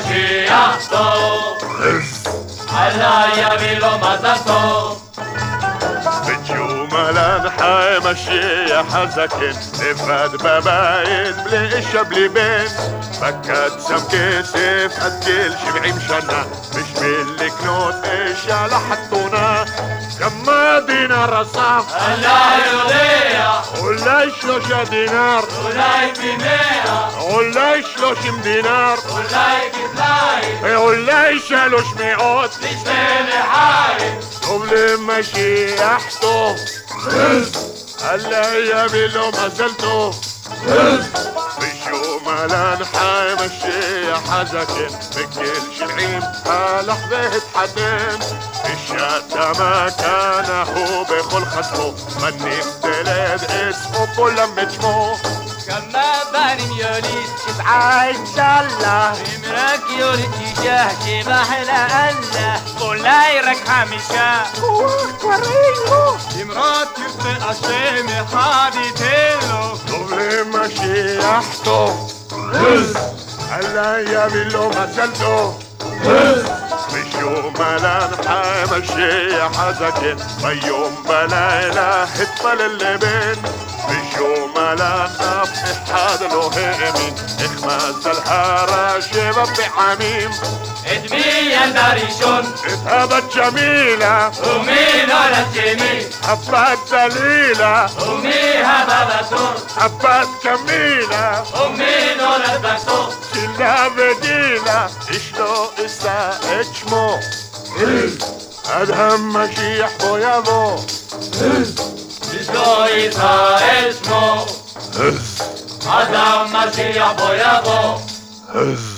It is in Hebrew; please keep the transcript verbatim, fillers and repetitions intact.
משיח טוב, אללה יביא לו מזל טוב. בג'ומלן חי משיח הזקן, לבד בבית בלי אישה בלי בן, פקד שם כסף עד גיל שבעים שנה בשביל לקנות אישה לחתונה. כמה דינר אסף? אללה יודע, אולי שלושה דינר, אולי פי מאה, אולי שלושים דינר, אולי כפליים, אולי שלוש מאות. לשתי לחיים, טוב למשיח טוב, אללה יביא לו מזל טוב. בשומלן חי משיח הזקן, בגיל שבעים הלך והתחתן. אישה מכנה הוא בכל חסמו, בנים תלד אצמו כולם את שמו. כמה בנים יוליד, שבעה אינשאללה, אם רק יוליד שישה, שבאחלה אללה, אולי רק חמישה. אם רק ירצה השם אחד ייתן לו. טוב למשיח טוב, אללה יביא לו מזל טוב. בשומלן חי משיח הזקן, ביום בלילה התפלל לבן. בשומלן אף אחד לא האמין, איך מזל הרע שבע פעמים. את מי ילדה ראשון? את הבת ג'מילה, ומי נולד שני? הבת דלילה, ומי הבא בתור? הבת קמילה, ומי נולד בתור? צילה ודילה, אשתו אשא את שמו, עד המשיח בו יבוא. בשלו ישראל שמו, עד המשיח בו יבוא.